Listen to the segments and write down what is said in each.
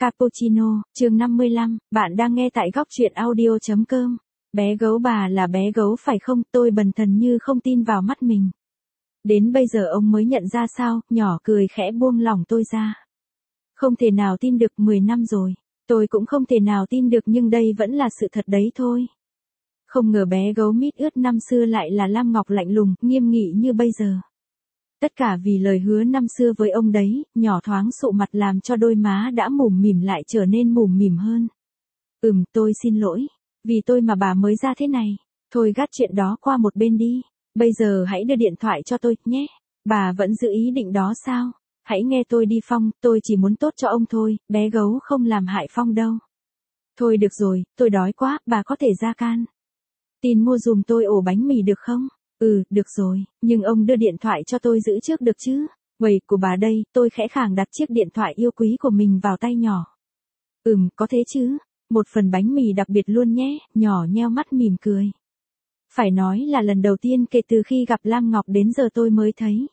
Cappuccino, chương 55, bạn đang nghe tại góc truyện audio.com. Bé gấu bà là bé gấu phải không? Tôi bần thần như không tin vào mắt mình. Đến bây giờ ông mới nhận ra sao? Nhỏ cười khẽ buông lỏng tôi ra. Không thể nào tin được, 10 năm rồi. Tôi cũng không thể nào tin được, nhưng đây vẫn là sự thật đấy thôi. Không ngờ bé gấu mít ướt năm xưa lại là Lam Ngọc lạnh lùng, nghiêm nghị như bây giờ. Tất cả vì lời hứa năm xưa với ông đấy. Nhỏ thoáng sụ mặt làm cho đôi má đã mủm mỉm lại trở nên mủm mỉm hơn. Tôi xin lỗi. Vì tôi mà bà mới ra thế này. Thôi gác chuyện đó qua một bên đi. Bây giờ hãy đưa điện thoại cho tôi, nhé. Bà vẫn giữ ý định đó sao? Hãy nghe tôi đi Phong, tôi chỉ muốn tốt cho ông thôi, bé gấu không làm hại Phong đâu. Thôi được rồi, tôi đói quá, bà có thể ra can tin mua giùm tôi ổ bánh mì được không? Được rồi, nhưng ông đưa điện thoại cho tôi giữ trước được chứ? Quầy của bà đây, tôi khẽ khàng đặt chiếc điện thoại yêu quý của mình vào tay nhỏ. Có thế chứ, một phần bánh mì đặc biệt luôn nhé, nhỏ nheo mắt mỉm cười. Phải nói là lần đầu tiên kể từ khi gặp Lam Ngọc đến giờ tôi mới thấy.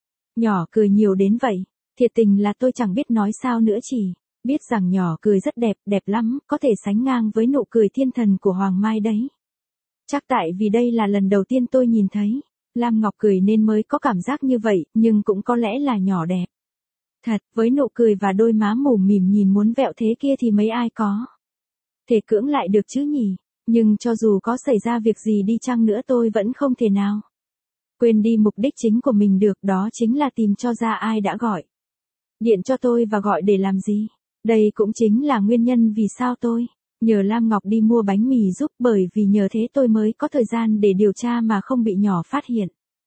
Nhỏ cười nhiều đến vậy, thiệt tình là tôi chẳng biết nói sao nữa, chỉ biết rằng nhỏ cười rất đẹp, đẹp lắm, có thể sánh ngang với nụ cười thiên thần của Hoàng Mai đấy. Chắc tại vì đây là lần đầu tiên tôi nhìn thấy Lam Ngọc cười nên mới có cảm giác như vậy, nhưng cũng có lẽ là nhỏ đẹp. Thật, với nụ cười và đôi má mủm mỉm nhìn muốn vẹo thế kia thì mấy ai có thể cưỡng lại được chứ nhỉ? Nhưng cho dù có xảy ra việc gì đi chăng nữa tôi vẫn không thể nào quên đi mục đích chính của mình được, đó chính là tìm cho ra ai đã gọi điện cho tôi và gọi để làm gì. Đây cũng chính là nguyên nhân vì sao tôi nhờ Lam Ngọc đi mua bánh mì giúp, bởi vì nhờ thế tôi mới có thời gian để điều tra mà không bị nhỏ phát hiện.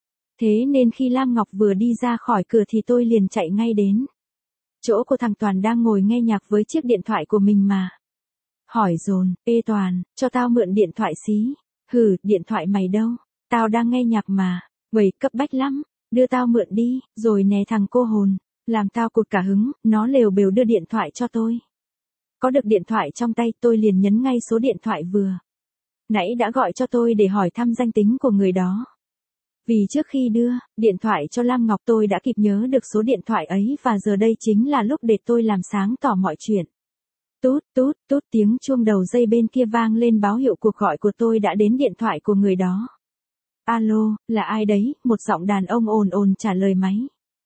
Thế nên khi Lam Ngọc vừa đi ra khỏi cửa thì tôi liền chạy ngay đến chỗ của thằng Toàn đang ngồi nghe nhạc với chiếc điện thoại của mình mà hỏi dồn: Ê Toàn, cho tao mượn điện thoại xí. Điện thoại mày đâu? Tao đang nghe nhạc mà. Vậy cấp bách lắm, đưa tao mượn đi. Rồi nè thằng cô hồn, làm tao cụt cả hứng, nó lều bều đưa điện thoại cho tôi. Có được điện thoại trong tay tôi liền nhấn ngay số điện thoại vừa nãy đã gọi cho tôi để hỏi thăm danh tính của người đó. Vì trước khi đưa điện thoại cho Lam Ngọc tôi đã kịp nhớ được số điện thoại ấy, và giờ đây chính là lúc để tôi làm sáng tỏ mọi chuyện. Tút tút tút, tiếng chuông đầu dây bên kia vang lên báo hiệu cuộc gọi của tôi đã đến điện thoại của người đó. Alo, là ai đấy? Một giọng đàn ông ồn ồn trả lời máy.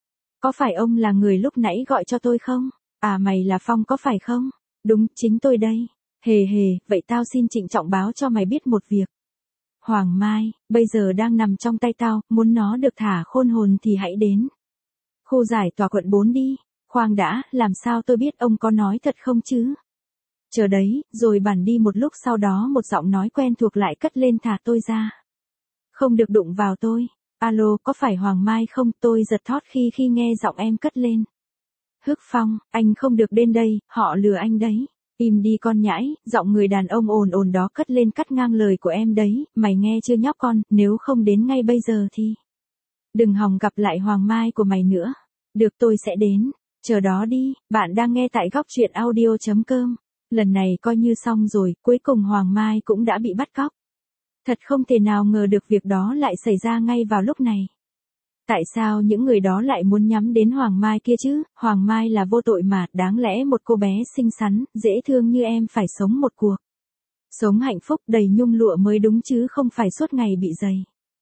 Có phải ông là người lúc nãy gọi cho tôi không? À, mày là Phong có phải không? Đúng, chính tôi đây. Hề, vậy tao xin trịnh trọng báo cho mày biết một việc. Hoàng Mai, bây giờ đang nằm trong tay tao, muốn nó được thả khôn hồn thì hãy đến khu giải tỏa quận 4 đi. Khoan đã, làm sao tôi biết ông có nói thật không chứ? Chờ đấy, rồi bản đi một lúc sau đó một giọng nói quen thuộc lại cất lên thả tôi ra. Không được đụng vào tôi. Alo, có phải Hoàng Mai không? Tôi giật thót khi nghe giọng em cất lên. Hức Phong, anh không được đến đây, họ lừa anh đấy. Im đi con nhãi, giọng người đàn ông ồn ồn đó cất lên cắt ngang lời của em đấy. Mày nghe chưa nhóc con, nếu không đến ngay bây giờ thì đừng hòng gặp lại Hoàng Mai của mày nữa. Được, tôi sẽ đến. Chờ đó đi. Bạn đang nghe tại góc truyện audio.com. Lần này coi như xong rồi, cuối cùng Hoàng Mai cũng đã bị bắt cóc. Thật không thể nào ngờ được việc đó lại xảy ra ngay vào lúc này. Tại sao những người đó lại muốn nhắm đến Hoàng Mai kia chứ? Hoàng Mai là vô tội mà, đáng lẽ một cô bé xinh xắn, dễ thương như em phải sống một cuộc sống hạnh phúc đầy nhung lụa mới đúng chứ không phải suốt ngày bị giày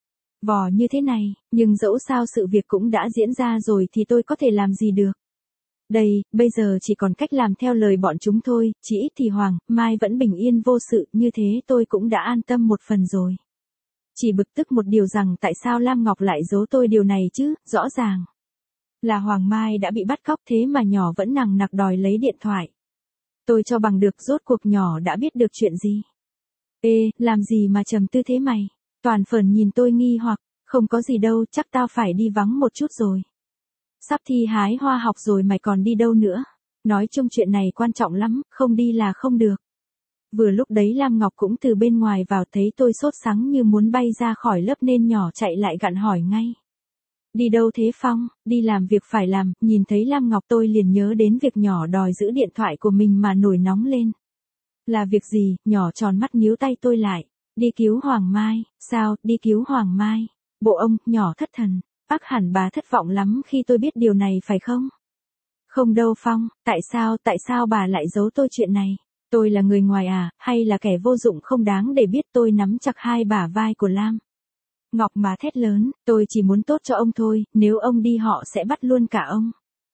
vò như thế này. Nhưng dẫu sao sự việc cũng đã diễn ra rồi thì tôi có thể làm gì được. Đây, bây giờ chỉ còn cách làm theo lời bọn chúng thôi, chỉ ít thì Hoàng Mai vẫn bình yên vô sự, như thế tôi cũng đã an tâm một phần rồi. Chỉ bực tức một điều rằng tại sao Lam Ngọc lại giấu tôi điều này chứ, rõ ràng là Hoàng Mai đã bị bắt cóc thế mà nhỏ vẫn nằng nặc đòi lấy điện thoại. Tôi cho bằng được rốt cuộc nhỏ đã biết được chuyện gì. Ê, làm gì mà trầm tư thế mày? Toàn Phởn nhìn tôi nghi hoặc, không có gì đâu, chắc tao phải đi vắng một chút rồi. Sắp thi hái hoa học rồi mày còn đi đâu nữa? Nói chung chuyện này quan trọng lắm, không đi là không được. Vừa lúc đấy Lam Ngọc cũng từ bên ngoài vào, thấy tôi sốt sắng như muốn bay ra khỏi lớp nên nhỏ chạy lại gặn hỏi ngay. Đi đâu thế Phong? Đi làm việc phải làm. Nhìn thấy Lam Ngọc tôi liền nhớ đến việc nhỏ đòi giữ điện thoại của mình mà nổi nóng lên. Là việc gì? Nhỏ tròn mắt níu tay tôi lại. Đi cứu Hoàng Mai. Sao? Đi cứu Hoàng Mai? Bộ ông, nhỏ thất thần. Ác hẳn bà thất vọng lắm khi tôi biết điều này phải không? Không đâu Phong, tại sao bà lại giấu tôi chuyện này? Tôi là người ngoài à, hay là kẻ vô dụng không đáng để biết? Tôi nắm chặt hai bả vai của Lam Ngọc mà thét lớn, tôi chỉ muốn tốt cho ông thôi, nếu ông đi họ sẽ bắt luôn cả ông.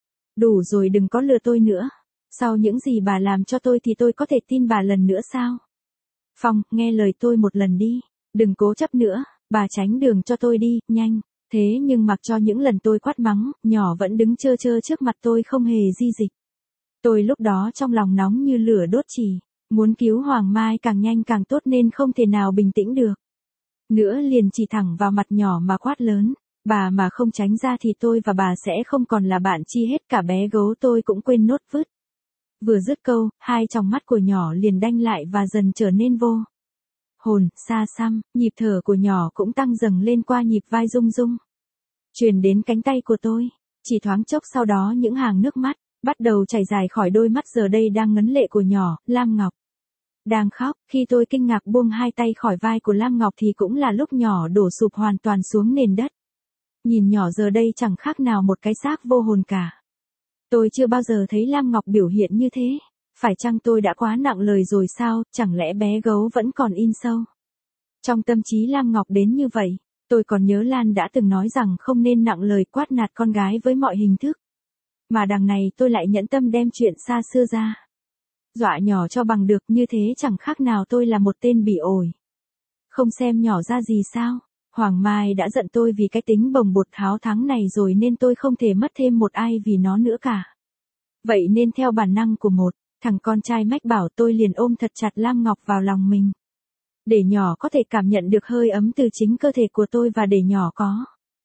Đủ rồi, đừng có lừa tôi nữa. Sau những gì bà làm cho tôi thì tôi có thể tin bà lần nữa sao? Phong, nghe lời tôi một lần đi, đừng cố chấp nữa, bà tránh đường cho tôi đi, nhanh. Thế nhưng mặc cho những lần tôi quát mắng, nhỏ vẫn đứng trơ trơ trước mặt tôi không hề di dịch. Tôi lúc đó trong lòng nóng như lửa đốt chỉ, muốn cứu Hoàng Mai càng nhanh càng tốt nên không thể nào bình tĩnh được. Nữa liền chỉ thẳng vào mặt nhỏ mà quát lớn, bà mà không tránh ra thì tôi và bà sẽ không còn là bạn chi hết, cả bé gấu tôi cũng quên nốt vứt. Vừa dứt câu, hai tròng mắt của nhỏ liền đanh lại và dần trở nên vô hồn, xa xăm, nhịp thở của nhỏ cũng tăng dần lên qua nhịp vai rung rung. Truyền đến cánh tay của tôi, chỉ thoáng chốc sau đó những hàng nước mắt bắt đầu chảy dài khỏi đôi mắt giờ đây đang ngấn lệ của nhỏ, Lam Ngọc. Đang khóc, khi tôi kinh ngạc buông hai tay khỏi vai của Lam Ngọc thì cũng là lúc nhỏ đổ sụp hoàn toàn xuống nền đất. Nhìn nhỏ giờ đây chẳng khác nào một cái xác vô hồn cả. Tôi chưa bao giờ thấy Lam Ngọc biểu hiện như thế. Phải chăng tôi đã quá nặng lời rồi sao, chẳng lẽ bé gấu vẫn còn in sâu trong tâm trí Lam Ngọc đến như vậy? Tôi còn nhớ Lan đã từng nói rằng không nên nặng lời quát nạt con gái với mọi hình thức. Mà đằng này tôi lại nhẫn tâm đem chuyện xa xưa ra. Dọa nhỏ cho bằng được, như thế chẳng khác nào tôi là một tên bỉ ổi. Không xem nhỏ ra gì sao? Hoàng Mai đã giận tôi vì cái tính bồng bột háo thắng này rồi nên tôi không thể mất thêm một ai vì nó nữa cả. Vậy nên theo bản năng của một thằng con trai mách bảo, tôi liền ôm thật chặt Lam Ngọc vào lòng mình. Để nhỏ có thể cảm nhận được hơi ấm từ chính cơ thể của tôi và để nhỏ có.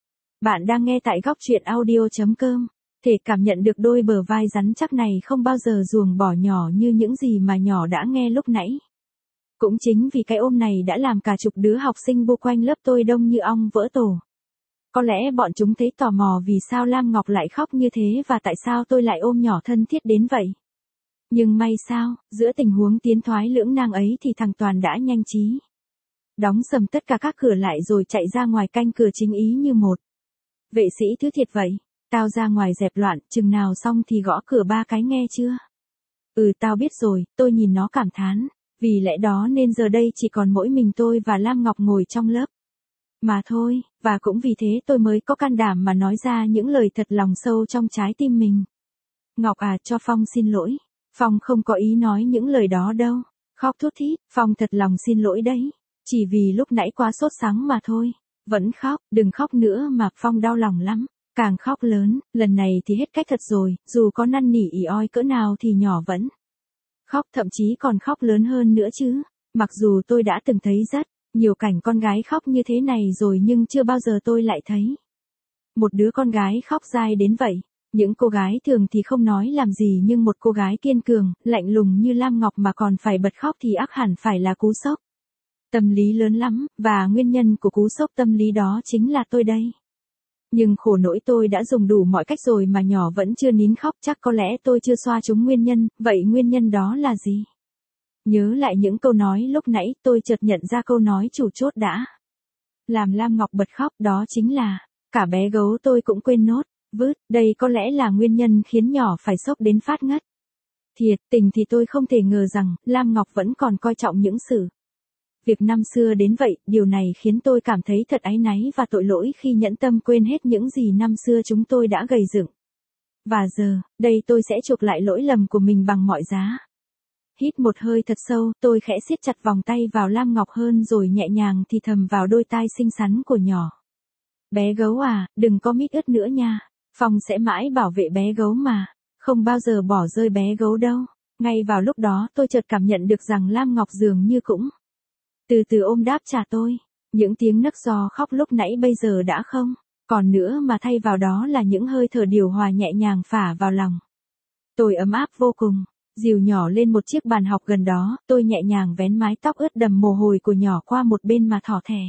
Bạn đang nghe tại góc truyện audio.com. Thể cảm nhận được đôi bờ vai rắn chắc này không bao giờ ruồng bỏ nhỏ như những gì mà nhỏ đã nghe lúc nãy. Cũng chính vì cái ôm này đã làm cả chục đứa học sinh bu quanh lớp tôi đông như ong vỡ tổ. Có lẽ bọn chúng thấy tò mò vì sao Lam Ngọc lại khóc như thế và tại sao tôi lại ôm nhỏ thân thiết đến vậy. Nhưng may sao, giữa tình huống tiến thoái lưỡng nan ấy thì thằng Toàn đã nhanh trí đóng sầm tất cả các cửa lại rồi chạy ra ngoài canh cửa chính ý như một vệ sĩ thứ thiệt vậy. Tao ra ngoài dẹp loạn, chừng nào xong thì gõ cửa 3 cái nghe chưa? Tao biết rồi, tôi nhìn nó cảm thán. Vì lẽ đó nên giờ đây chỉ còn mỗi mình tôi và Lam Ngọc ngồi trong lớp. Mà thôi, và cũng vì thế tôi mới có can đảm mà nói ra những lời thật lòng sâu trong trái tim mình. Ngọc à, cho Phong xin lỗi. Phong không có ý nói những lời đó đâu. Khóc thút thít, Phong thật lòng xin lỗi đấy. Chỉ vì lúc nãy quá sốt sắng mà thôi. Vẫn khóc, đừng khóc nữa mà, Phong đau lòng lắm. Càng khóc lớn, lần này thì hết cách thật rồi, dù có năn nỉ ỉ oi cỡ nào thì nhỏ vẫn khóc, thậm chí còn khóc lớn hơn nữa chứ. Mặc dù tôi đã từng thấy rất nhiều cảnh con gái khóc như thế này rồi nhưng chưa bao giờ tôi lại thấy một đứa con gái khóc dai đến vậy. Những cô gái thường thì không nói làm gì nhưng một cô gái kiên cường, lạnh lùng như Lam Ngọc mà còn phải bật khóc thì ắt hẳn phải là cú sốc tâm lý lớn lắm, và nguyên nhân của cú sốc tâm lý đó chính là tôi đây. Nhưng khổ nỗi tôi đã dùng đủ mọi cách rồi mà nhỏ vẫn chưa nín khóc, chắc có lẽ tôi chưa xoa trúng nguyên nhân, vậy nguyên nhân đó là gì? Nhớ lại những câu nói lúc nãy, tôi chợt nhận ra câu nói chủ chốt đã làm Lam Ngọc bật khóc, đó chính là, cả bé gấu tôi cũng quên nốt, vứt, đây có lẽ là nguyên nhân khiến nhỏ phải sốc đến phát ngất. Thiệt tình thì tôi không thể ngờ rằng, Lam Ngọc vẫn còn coi trọng những sự việc năm xưa đến vậy, điều này khiến tôi cảm thấy thật áy náy và tội lỗi khi nhẫn tâm quên hết những gì năm xưa chúng tôi đã gầy dựng. Và giờ, đây tôi sẽ chuộc lại lỗi lầm của mình bằng mọi giá. Hít một hơi thật sâu, tôi khẽ siết chặt vòng tay vào Lam Ngọc hơn rồi nhẹ nhàng thì thầm vào đôi tai xinh xắn của nhỏ. Bé gấu à, đừng có mít ướt nữa nha. Phong sẽ mãi bảo vệ bé gấu mà. Không bao giờ bỏ rơi bé gấu đâu. Ngay vào lúc đó tôi chợt cảm nhận được rằng Lam Ngọc dường như cũng từ từ ôm đáp trả tôi. Những tiếng nấc do khóc lúc nãy bây giờ đã không còn nữa mà thay vào đó là những hơi thở điều hòa nhẹ nhàng phả vào lòng. Tôi ấm áp vô cùng. Dìu nhỏ lên một chiếc bàn học gần đó, tôi nhẹ nhàng vén mái tóc ướt đầm mồ hôi của nhỏ qua một bên mà thỏ thẻ.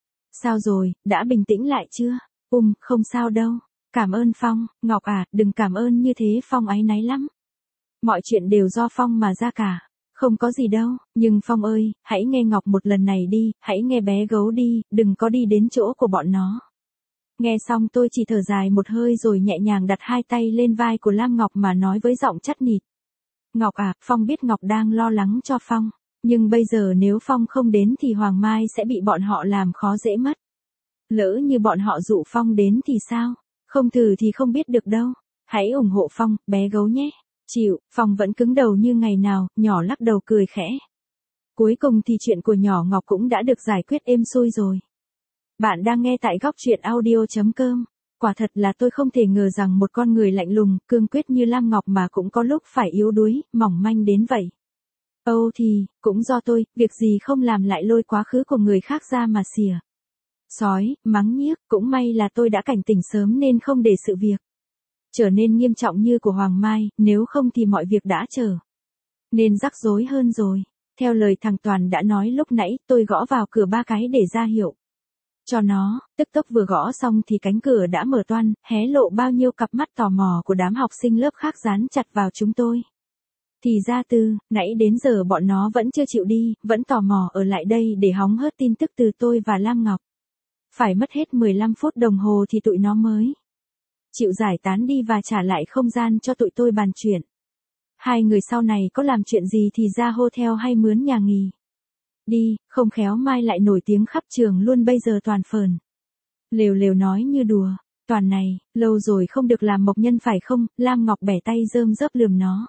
Sao rồi, đã bình tĩnh lại chưa? Không sao đâu. Cảm ơn Phong. Ngọc à, đừng cảm ơn như thế, Phong áy náy lắm. Mọi chuyện đều do Phong mà ra cả. Không có gì đâu, nhưng Phong ơi, hãy nghe Ngọc một lần này đi, hãy nghe bé gấu đi, đừng có đi đến chỗ của bọn nó. Nghe xong tôi chỉ thở dài một hơi rồi nhẹ nhàng đặt hai tay lên vai của Lam Ngọc mà nói với giọng chắt nịt. Ngọc à, Phong biết Ngọc đang lo lắng cho Phong. Nhưng bây giờ nếu Phong không đến thì Hoàng Mai sẽ bị bọn họ làm khó dễ mất. Lỡ như bọn họ dụ Phong đến thì sao? Không thử thì không biết được đâu. Hãy ủng hộ Phong, bé gấu nhé. Chịu, Phong vẫn cứng đầu như ngày nào, nhỏ lắc đầu cười khẽ. Cuối cùng thì chuyện của nhỏ Ngọc cũng đã được giải quyết êm xuôi rồi. Bạn đang nghe tại góc truyện audio.com. Quả thật là tôi không thể ngờ rằng một con người lạnh lùng, cương quyết như Lam Ngọc mà cũng có lúc phải yếu đuối, mỏng manh đến vậy. Âu thì, cũng do tôi, việc gì không làm lại lôi quá khứ của người khác ra mà xỉa. Sói, mắng nhiếc, cũng may là tôi đã cảnh tỉnh sớm nên không để sự việc trở nên nghiêm trọng như của Hoàng Mai, nếu không thì mọi việc đã trở nên rắc rối hơn rồi. Theo lời thằng Toàn đã nói lúc nãy, tôi gõ vào cửa 3 cái để ra hiệu cho nó, tức tốc vừa gõ xong thì cánh cửa đã mở toang, hé lộ bao nhiêu cặp mắt tò mò của đám học sinh lớp khác dán chặt vào chúng tôi. Thì ra từ, nãy đến giờ bọn nó vẫn chưa chịu đi, vẫn tò mò ở lại đây để hóng hớt tin tức từ tôi và Lam Ngọc. Phải mất hết 15 phút đồng hồ thì tụi nó mới chịu giải tán đi và trả lại không gian cho tụi tôi bàn chuyện. Hai người sau này có làm chuyện gì thì ra hotel hay mướn nhà nghỉ đi, không khéo mai lại nổi tiếng khắp trường luôn. Bây giờ Toàn phờn lều lều nói như đùa. Toàn này, lâu rồi không được làm mộc nhân phải không? Lam Ngọc bẻ tay rơm rớp lườm nó.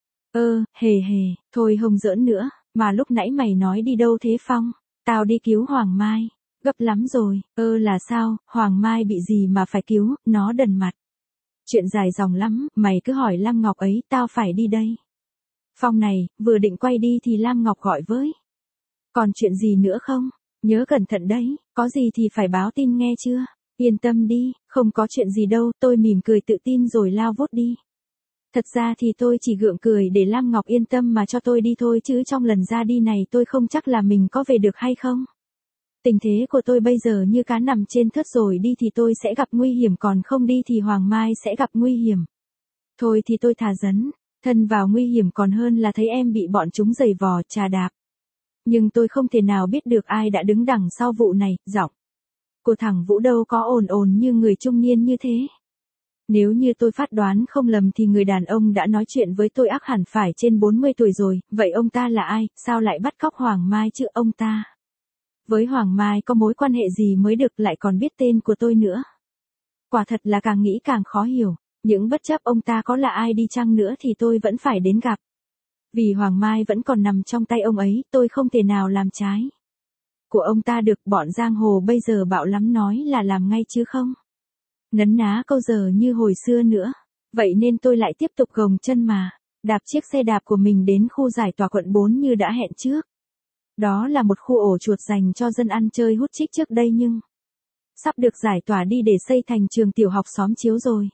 Hề hề, thôi không giỡn nữa, mà lúc nãy mày nói đi đâu thế Phong? Tao đi cứu Hoàng Mai. Gấp lắm rồi, là sao, Hoàng Mai bị gì mà phải cứu, nó đần mặt. Chuyện dài dòng lắm, mày cứ hỏi Lam Ngọc ấy, tao phải đi đây. Phong này, vừa định quay đi thì Lam Ngọc gọi với. Còn chuyện gì nữa không? Nhớ cẩn thận đấy, có gì thì phải báo tin nghe chưa? Yên tâm đi, không có chuyện gì đâu, tôi mỉm cười tự tin rồi lao vút đi. Thật ra thì tôi chỉ gượng cười để Lam Ngọc yên tâm mà cho tôi đi thôi chứ trong lần ra đi này tôi không chắc là mình có về được hay không. Tình thế của tôi bây giờ như cá nằm trên thớt, rồi đi thì tôi sẽ gặp nguy hiểm, còn không đi thì Hoàng Mai sẽ gặp nguy hiểm. Thôi thì tôi thà dấn thân vào nguy hiểm còn hơn là thấy em bị bọn chúng giày vò, chà đạp. Nhưng tôi không thể nào biết được ai đã đứng đằng sau vụ này, giọng của thằng Vũ đâu có ồn ồn như người trung niên như thế. Nếu như tôi phát đoán không lầm thì người đàn ông đã nói chuyện với tôi ắt hẳn phải trên 40 tuổi rồi, vậy ông ta là ai, sao lại bắt cóc Hoàng Mai chứ? Ông ta với Hoàng Mai có mối quan hệ gì mới được, lại còn biết tên của tôi nữa. Quả thật là càng nghĩ càng khó hiểu, những bất chấp ông ta có là ai đi chăng nữa thì tôi vẫn phải đến gặp. Vì Hoàng Mai vẫn còn nằm trong tay ông ấy, tôi không thể nào làm trái của ông ta được. Bọn giang hồ bây giờ bạo lắm, nói là làm ngay chứ không nấn ná câu giờ như hồi xưa nữa. Vậy nên tôi lại tiếp tục gồng chân mà đạp chiếc xe đạp của mình đến khu giải tỏa quận 4 như đã hẹn trước. Đó là một khu ổ chuột dành cho dân ăn chơi hút chích trước đây nhưng sắp được giải tỏa đi để xây thành trường tiểu học xóm chiếu rồi.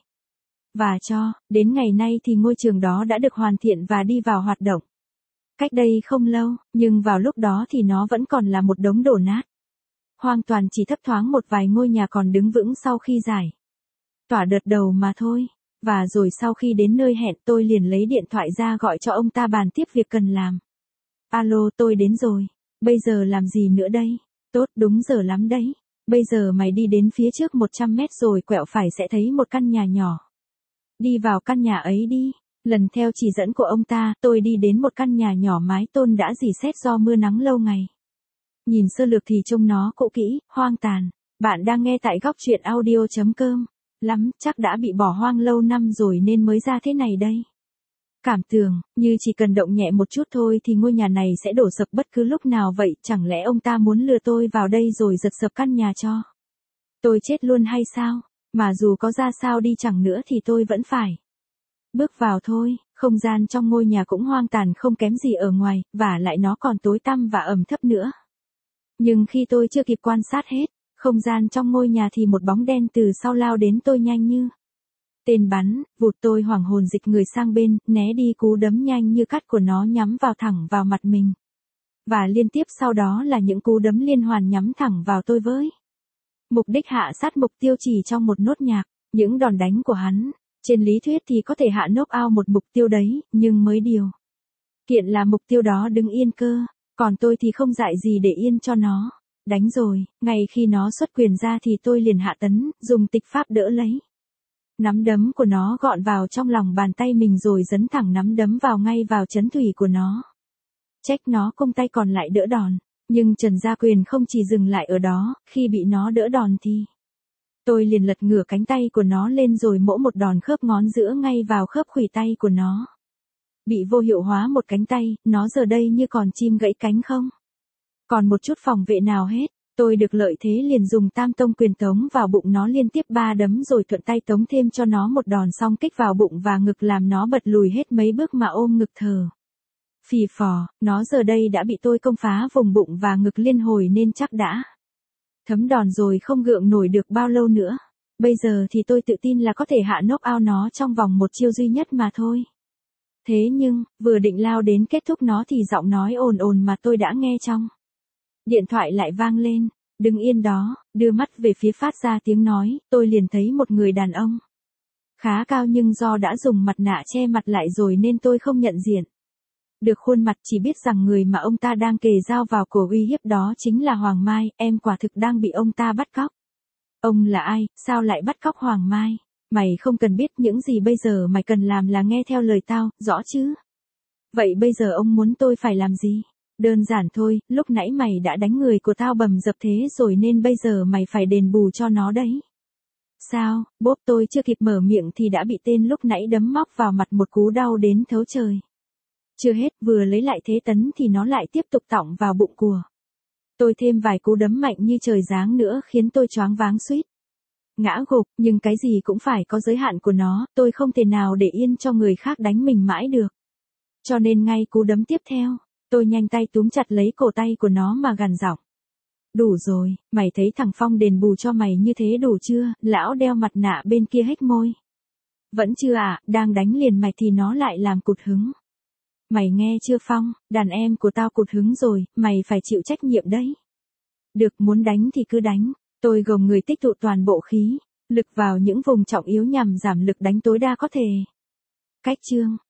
Và cho đến ngày nay thì ngôi trường đó đã được hoàn thiện và đi vào hoạt động. Cách đây không lâu, nhưng vào lúc đó thì nó vẫn còn là một đống đổ nát. Hoàn toàn chỉ thấp thoáng một vài ngôi nhà còn đứng vững sau khi giải tỏa đợt đầu mà thôi. Và rồi sau khi đến nơi hẹn tôi liền lấy điện thoại ra gọi cho ông ta bàn tiếp việc cần làm. Alo, tôi đến rồi. Bây giờ làm gì nữa đây? Tốt, đúng giờ lắm đấy. Bây giờ mày đi đến phía trước 100 mét rồi quẹo phải sẽ thấy một căn nhà nhỏ. Đi vào căn nhà ấy đi. Lần theo chỉ dẫn của ông ta, tôi đi đến một căn nhà nhỏ mái tôn đã rỉ sét do mưa nắng lâu ngày. Nhìn sơ lược thì trông nó cũ kỹ, hoang tàn. Bạn đang nghe tại góc truyện audio.com. Lắm, chắc đã bị bỏ hoang lâu năm rồi nên mới ra thế này đây. Cảm tưởng, như chỉ cần động nhẹ một chút thôi thì ngôi nhà này sẽ đổ sập bất cứ lúc nào vậy, chẳng lẽ ông ta muốn lừa tôi vào đây rồi giật sập căn nhà cho tôi chết luôn hay sao? Mà dù có ra sao đi chẳng nữa thì tôi vẫn phải bước vào thôi. Không gian trong ngôi nhà cũng hoang tàn không kém gì ở ngoài, và lại nó còn tối tăm và ẩm thấp nữa. Nhưng khi tôi chưa kịp quan sát hết không gian trong ngôi nhà thì một bóng đen từ sau lao đến tôi nhanh như tên bắn, vụt. Tôi hoảng hồn dịch người sang bên, né đi cú đấm nhanh như cắt của nó nhắm vào thẳng vào mặt mình. Và liên tiếp sau đó là những cú đấm liên hoàn nhắm thẳng vào tôi với mục đích hạ sát mục tiêu chỉ trong một nốt nhạc. Những đòn đánh của hắn, trên lý thuyết thì có thể hạ knock out một mục tiêu đấy, nhưng mới điều kiện là mục tiêu đó đứng yên cơ. Còn tôi thì không dại gì để yên cho nó Đánh rồi, ngay khi nó xuất quyền ra thì tôi liền hạ tấn, dùng tịch pháp đỡ lấy. Nắm đấm của nó gọn vào trong lòng bàn tay mình rồi dấn thẳng nắm đấm vào ngay vào chấn thủy của nó. Trách nó cung tay còn lại đỡ đòn, nhưng Trần Gia Quyền không chỉ dừng lại ở đó, khi bị nó đỡ đòn thì tôi liền lật ngửa cánh tay của nó lên rồi mỗ một đòn khớp ngón giữa ngay vào khớp khuỷu tay của nó. Bị vô hiệu hóa một cánh tay, nó giờ đây như còn chim gãy cánh không còn một chút phòng vệ nào hết. Tôi được lợi thế liền dùng tam tông quyền tống vào bụng nó liên tiếp 3 đấm rồi thuận tay tống thêm cho nó một đòn song kích vào bụng và ngực làm nó bật lùi hết mấy bước mà ôm ngực thở phì phò. Nó giờ đây đã bị tôi công phá vùng bụng và ngực liên hồi nên chắc đã thấm đòn rồi không gượng nổi được bao lâu nữa. Bây giờ thì tôi tự tin là có thể hạ knock out nó trong vòng một chiêu duy nhất mà thôi. Thế nhưng, vừa định lao đến kết thúc nó thì giọng nói ồn ồn mà tôi đã nghe trong điện thoại lại vang lên. Đừng yên đó, đưa mắt về phía phát ra tiếng nói, tôi liền thấy một người đàn ông. Khá cao nhưng do đã dùng mặt nạ che mặt lại rồi nên tôi không nhận diện được khuôn mặt, chỉ biết rằng người mà ông ta đang kề dao vào cổ uy hiếp đó chính là Hoàng Mai, em quả thực đang bị ông ta bắt cóc. Ông là ai, sao lại bắt cóc Hoàng Mai? Mày không cần biết những gì bây giờ mày cần làm là nghe theo lời tao, rõ chứ? Vậy bây giờ ông muốn tôi phải làm gì? Đơn giản thôi, lúc nãy mày đã đánh người của tao bầm dập thế rồi nên bây giờ mày phải đền bù cho nó đấy. Sao, bốp tôi chưa kịp mở miệng thì đã bị tên lúc nãy đấm móc vào mặt một cú đau đến thấu trời. Chưa hết, vừa lấy lại thế tấn thì nó lại tiếp tục tọng vào bụng của tôi thêm vài cú đấm mạnh như trời giáng nữa khiến tôi choáng váng suýt ngã gục, nhưng cái gì cũng phải có giới hạn của nó, tôi không thể nào để yên cho người khác đánh mình mãi được. Cho nên ngay cú đấm tiếp theo, tôi nhanh tay túm chặt lấy cổ tay của nó mà gằn giọng. Đủ rồi, mày thấy thằng Phong đền bù cho mày như thế đủ chưa? Lão đeo mặt nạ bên kia hếch môi. Vẫn chưa à, đang đánh liền mày thì nó lại làm cụt hứng. Mày nghe chưa Phong, đàn em của tao cụt hứng rồi, mày phải chịu trách nhiệm đấy. Được, muốn đánh thì cứ đánh. Tôi gồng người tích tụ toàn bộ khí lực vào những vùng trọng yếu nhằm giảm lực đánh tối đa có thể. Cách chương